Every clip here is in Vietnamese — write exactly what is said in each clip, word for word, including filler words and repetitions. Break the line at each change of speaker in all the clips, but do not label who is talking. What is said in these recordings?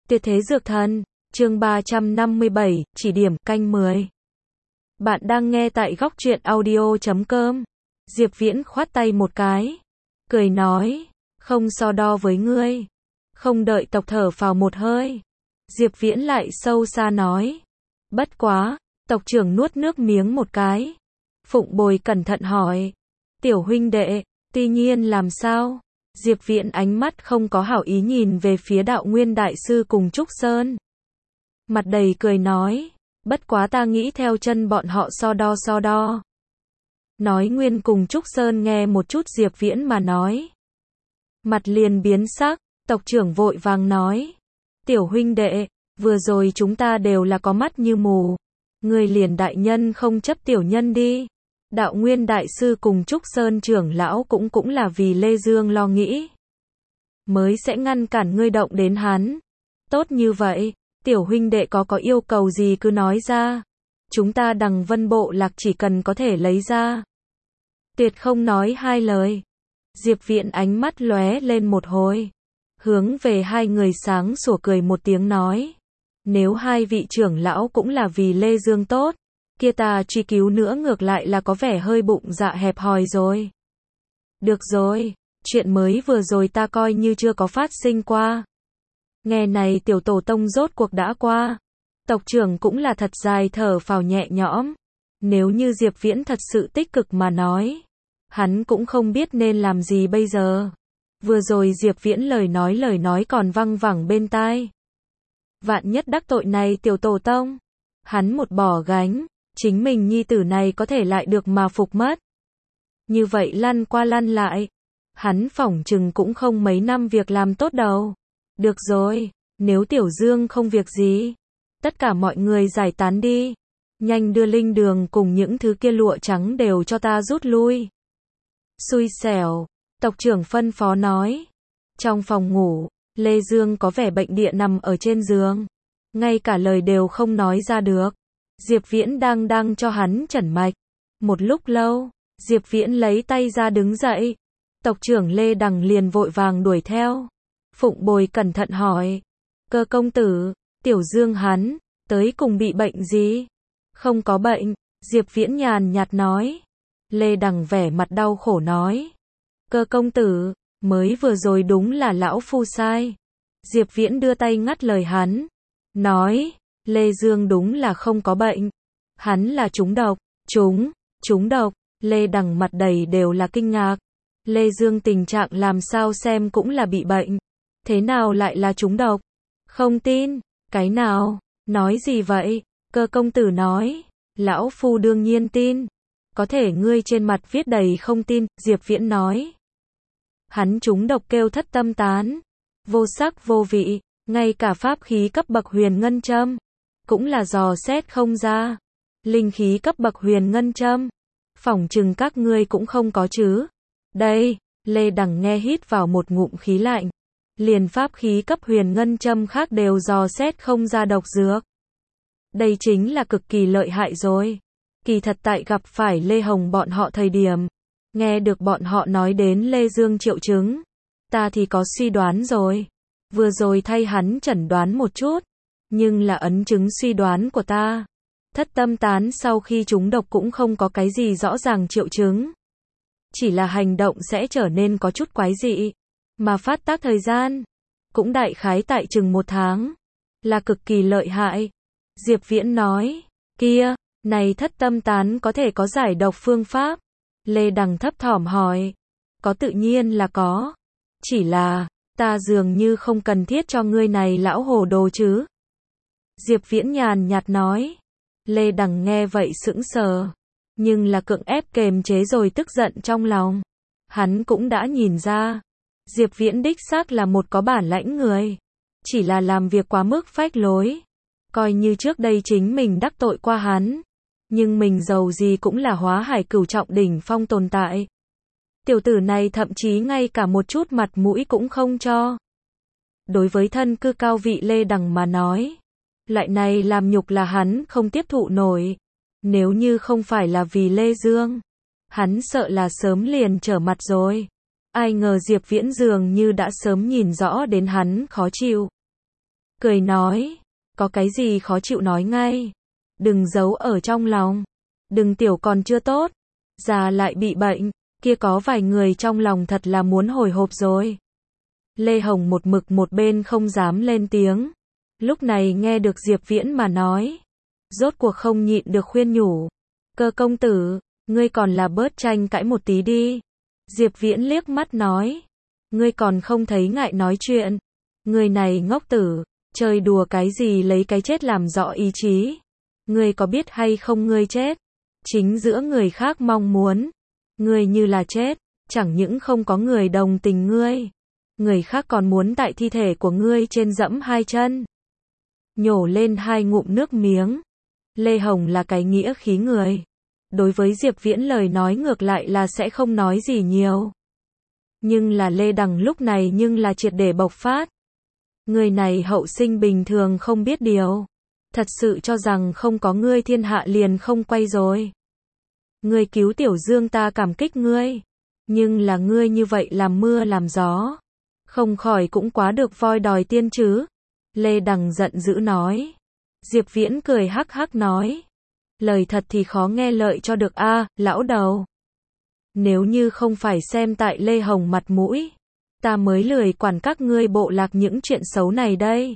Tuyệt thế dược thần, chương ba trăm năm mươi bảy, chỉ điểm, canh mười. Bạn đang nghe tại góc truyện audio chấm com. Diệp Viễn khoát tay một cái, cười nói, không so đo với ngươi. Không đợi tộc thở phào một hơi, Diệp Viễn lại sâu xa nói, bất quá, tộc trưởng nuốt nước miếng một cái. Phụng Bồi cẩn thận hỏi, tiểu huynh đệ, tuy nhiên làm sao? Diệp Viễn ánh mắt không có hảo ý nhìn về phía Đạo Nguyên Đại Sư cùng Trúc Sơn. Mặt đầy cười nói, bất quá ta nghĩ theo chân bọn họ so đo so đo. Nói Nguyên cùng Trúc Sơn nghe một chút Diệp Viễn mà nói. Mặt liền biến sắc, tộc trưởng vội vàng nói, tiểu huynh đệ, vừa rồi chúng ta đều là có mắt như mù. Người liền đại nhân không chấp tiểu nhân đi. Đạo Nguyên Đại Sư cùng Trúc Sơn trưởng lão cũng cũng là vì Lê Dương lo nghĩ, mới sẽ ngăn cản ngươi động đến hắn. Tốt như vậy, tiểu huynh đệ có có yêu cầu gì cứ nói ra. Chúng ta Đằng Vân Bộ Lạc chỉ cần có thể lấy ra. Tuyệt không nói hai lời. Diệp Viễn ánh mắt lóe lên một hồi, hướng về hai người sáng sủa cười một tiếng nói, nếu hai vị trưởng lão cũng là vì Lê Dương tốt, kia ta truy cứu nữa ngược lại là có vẻ hơi bụng dạ hẹp hòi rồi. Được rồi, chuyện mới vừa rồi ta coi như chưa có phát sinh qua. Nghe này tiểu tổ tông rốt cuộc đã qua. Tộc trưởng cũng là thật dài thở phào nhẹ nhõm. Nếu như Diệp Viễn thật sự tích cực mà nói, hắn cũng không biết nên làm gì bây giờ. Vừa rồi Diệp Viễn lời nói lời nói còn văng vẳng bên tai. Vạn nhất đắc tội này tiểu tổ tông, hắn một bỏ gánh, chính mình nhi tử này có thể lại được mà phục mất. Như vậy lăn qua lăn lại, hắn phỏng chừng cũng không mấy năm việc làm tốt đâu. Được rồi, nếu Tiểu Dương không việc gì, tất cả mọi người giải tán đi. Nhanh đưa linh đường cùng những thứ kia lụa trắng đều cho ta rút lui. Xui xẻo, tộc trưởng phân phó nói. Trong phòng ngủ, Lê Dương có vẻ bệnh địa nằm ở trên giường, ngay cả lời đều không nói ra được. Diệp Viễn đang đang cho hắn chẩn mạch. Một lúc lâu, Diệp Viễn lấy tay ra đứng dậy. Tộc trưởng Lê Đằng liền vội vàng đuổi theo. Phụng Bồi cẩn thận hỏi, Cơ công tử, Tiểu Dương hắn, tới cùng bị bệnh gì? Không có bệnh, Diệp Viễn nhàn nhạt nói. Lê Đằng vẻ mặt đau khổ nói, Cơ công tử, mới vừa rồi đúng là lão phu sai. Diệp Viễn đưa tay ngắt lời hắn, nói, Lê Dương đúng là không có bệnh. Hắn là trúng độc. Trúng, trúng độc. Lê Đằng mặt đầy đều là kinh ngạc. Lê Dương tình trạng làm sao xem cũng là bị bệnh. Thế nào lại là trúng độc? Không tin. Cái nào? Nói gì vậy? Cơ công tử nói. Lão phu đương nhiên tin. Có thể ngươi trên mặt viết đầy không tin. Diệp Viễn nói. Hắn trúng độc kêu thất tâm tán. Vô sắc vô vị. Ngay cả pháp khí cấp bậc huyền ngân châm cũng là dò xét không ra. Linh khí cấp bậc huyền ngân châm, phỏng chừng các ngươi cũng không có chứ. Đây, Lê Đằng nghe hít vào một ngụm khí lạnh. Liền pháp khí cấp huyền ngân châm khác đều dò xét không ra độc dược. Đây chính là cực kỳ lợi hại rồi. Kỳ thật tại gặp phải Lê Hồng bọn họ thời điểm, nghe được bọn họ nói đến Lê Dương triệu chứng, ta thì có suy đoán rồi. Vừa rồi thay hắn chẩn đoán một chút, nhưng là ấn chứng suy đoán của ta. Thất tâm tán sau khi trúng độc cũng không có cái gì rõ ràng triệu chứng. Chỉ là hành động sẽ trở nên có chút quái dị. Mà phát tác thời gian, cũng đại khái tại chừng một tháng. Là cực kỳ lợi hại. Diệp Viễn nói, kia, này thất tâm tán có thể có giải độc phương pháp. Lê Đằng thấp thỏm hỏi, có tự nhiên là có. Chỉ là, ta dường như không cần thiết cho ngươi này lão hồ đồ chứ. Diệp Viễn nhàn nhạt nói. Lê Đằng nghe vậy sững sờ, nhưng là cưỡng ép kềm chế rồi tức giận trong lòng. Hắn cũng đã nhìn ra, Diệp Viễn đích xác là một có bản lãnh người, chỉ là làm việc quá mức phách lối. Coi như trước đây chính mình đắc tội qua hắn, nhưng mình dầu gì cũng là hóa hải cửu trọng đỉnh phong tồn tại. Tiểu tử này thậm chí ngay cả một chút mặt mũi cũng không cho. Đối với thân cư cao vị Lê Đằng mà nói, loại này làm nhục là hắn không tiếp thụ nổi. Nếu như không phải là vì Lê Dương, hắn sợ là sớm liền trở mặt rồi. Ai ngờ Diệp Viễn dường như đã sớm nhìn rõ đến hắn khó chịu. cười nói, có cái gì khó chịu nói ngay, đừng giấu ở trong lòng, đừng tiểu còn chưa tốt, già lại bị bệnh, kia có vài người trong lòng thật là muốn hồi hộp rồi. Lê Hồng một mực một bên không dám lên tiếng, lúc này nghe được Diệp Viễn mà nói, rốt cuộc không nhịn được khuyên nhủ, Cơ công tử, ngươi còn là bớt tranh cãi một tí đi. Diệp Viễn liếc mắt nói, ngươi còn không thấy ngại nói chuyện, người này ngốc tử, chơi đùa cái gì lấy cái chết làm rõ ý chí, ngươi có biết hay không ngươi chết, chính giữa người khác mong muốn, ngươi như là chết, chẳng những không có người đồng tình ngươi, người khác còn muốn tại thi thể của ngươi trên dẫm hai chân. Nhổ lên hai ngụm nước miếng. Lê Hồng là cái nghĩa khí người. Đối với Diệp Viễn lời nói ngược lại là sẽ không nói gì nhiều. Nhưng là Lê Đằng lúc này nhưng là triệt để bộc phát. Người này hậu sinh bình thường không biết điều. Thật sự cho rằng không có ngươi thiên hạ liền không quay rồi. Ngươi cứu Tiểu Dương ta cảm kích ngươi. Nhưng là ngươi như vậy làm mưa làm gió. Không khỏi cũng quá được voi đòi tiên chứ. Lê Đằng giận dữ nói. Diệp Viễn cười hắc hắc nói. Lời thật thì khó nghe lợi cho được a, lão đầu. Nếu như không phải xem tại Lê Hồng mặt mũi, ta mới lười quản các ngươi bộ lạc những chuyện xấu này đây.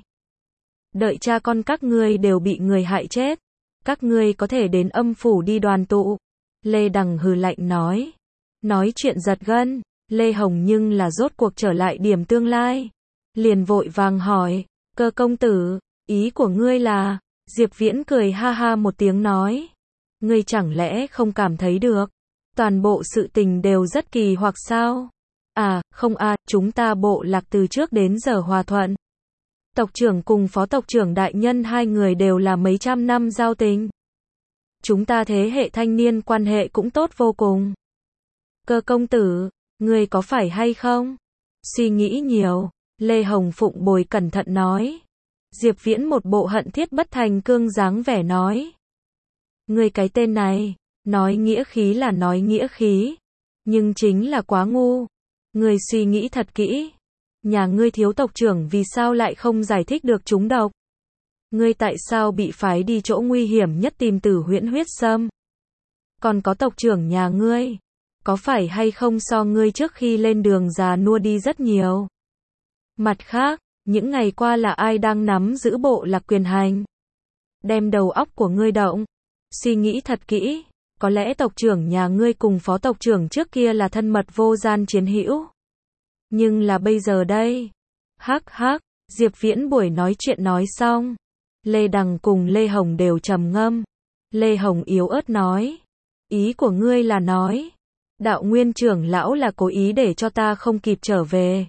Đợi cha con các ngươi đều bị người hại chết, các ngươi có thể đến âm phủ đi đoàn tụ. Lê Đằng hừ lạnh nói. Nói chuyện giật gân, Lê Hồng nhưng là rốt cuộc trở lại điểm tương lai. Liền vội vàng hỏi, Cơ công tử, ý của ngươi là... Diệp Viễn cười ha ha một tiếng nói. Ngươi chẳng lẽ không cảm thấy được? Toàn bộ sự tình đều rất kỳ hoặc sao? À, không a, à, chúng ta bộ lạc từ trước đến giờ hòa thuận. Tộc trưởng cùng phó tộc trưởng đại nhân hai người đều là mấy trăm năm giao tình. Chúng ta thế hệ thanh niên quan hệ cũng tốt vô cùng. Cơ công tử, ngươi có phải hay không? Suy nghĩ nhiều, Lê Hồng Phụng bồi cẩn thận nói. Diệp Viễn một bộ hận thiết bất thành cương dáng vẻ nói. Ngươi cái tên này, nói nghĩa khí là nói nghĩa khí, nhưng chính là quá ngu. Ngươi suy nghĩ thật kỹ. Nhà ngươi thiếu tộc trưởng vì sao lại không giải thích được chúng độc? Ngươi tại sao bị phái đi chỗ nguy hiểm nhất tìm Tử Huyễn huyết sâm? Còn có tộc trưởng nhà ngươi, có phải hay không so ngươi trước khi lên đường già nua đi rất nhiều? Mặt khác, những ngày qua là ai đang nắm giữ bộ lạc quyền hành? Đem đầu óc của ngươi động, suy nghĩ thật kỹ, có lẽ tộc trưởng nhà ngươi cùng phó tộc trưởng trước kia là thân mật vô gian chiến hữu. Nhưng là bây giờ đây. Hắc hắc, Diệp Viễn buổi nói chuyện nói xong. Lê Đằng cùng Lê Hồng đều trầm ngâm. Lê Hồng yếu ớt nói. Ý của ngươi là nói. Đạo Nguyên trưởng lão là cố ý để cho ta không kịp trở về.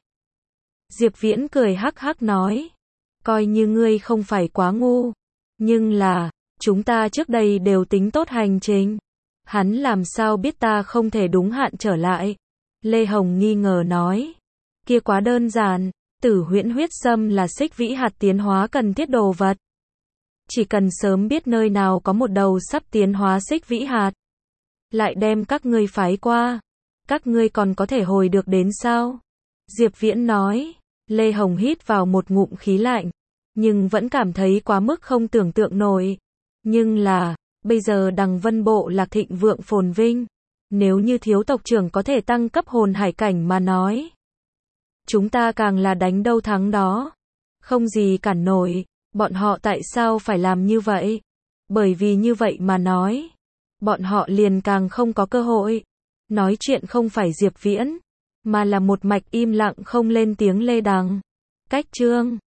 Diệp Viễn cười hắc hắc nói. Coi như ngươi không phải quá ngu. Nhưng là, chúng ta trước đây đều tính tốt hành trình. Hắn làm sao biết ta không thể đúng hạn trở lại? Lê Hồng nghi ngờ nói. Kia quá đơn giản, Tử Huyễn huyết sâm là xích vĩ hạt tiến hóa cần thiết đồ vật. Chỉ cần sớm biết nơi nào có một đầu sắp tiến hóa xích vĩ hạt, lại đem các ngươi phái qua, các ngươi còn có thể hồi được đến sao? Diệp Viễn nói. Lê Hồng hít vào một ngụm khí lạnh, nhưng vẫn cảm thấy quá mức không tưởng tượng nổi. Nhưng là, bây giờ Đằng Vân bộ lạc thịnh vượng phồn vinh, nếu như thiếu tộc trưởng có thể tăng cấp hồn hải cảnh mà nói, chúng ta càng là đánh đâu thắng đó, không gì cản nổi. Bọn họ tại sao phải làm như vậy? Bởi vì như vậy mà nói, bọn họ liền càng không có cơ hội. Nói chuyện không phải Diệp Viễn, mà là một mạch im lặng không lên tiếng Lê Đằng. Cách chương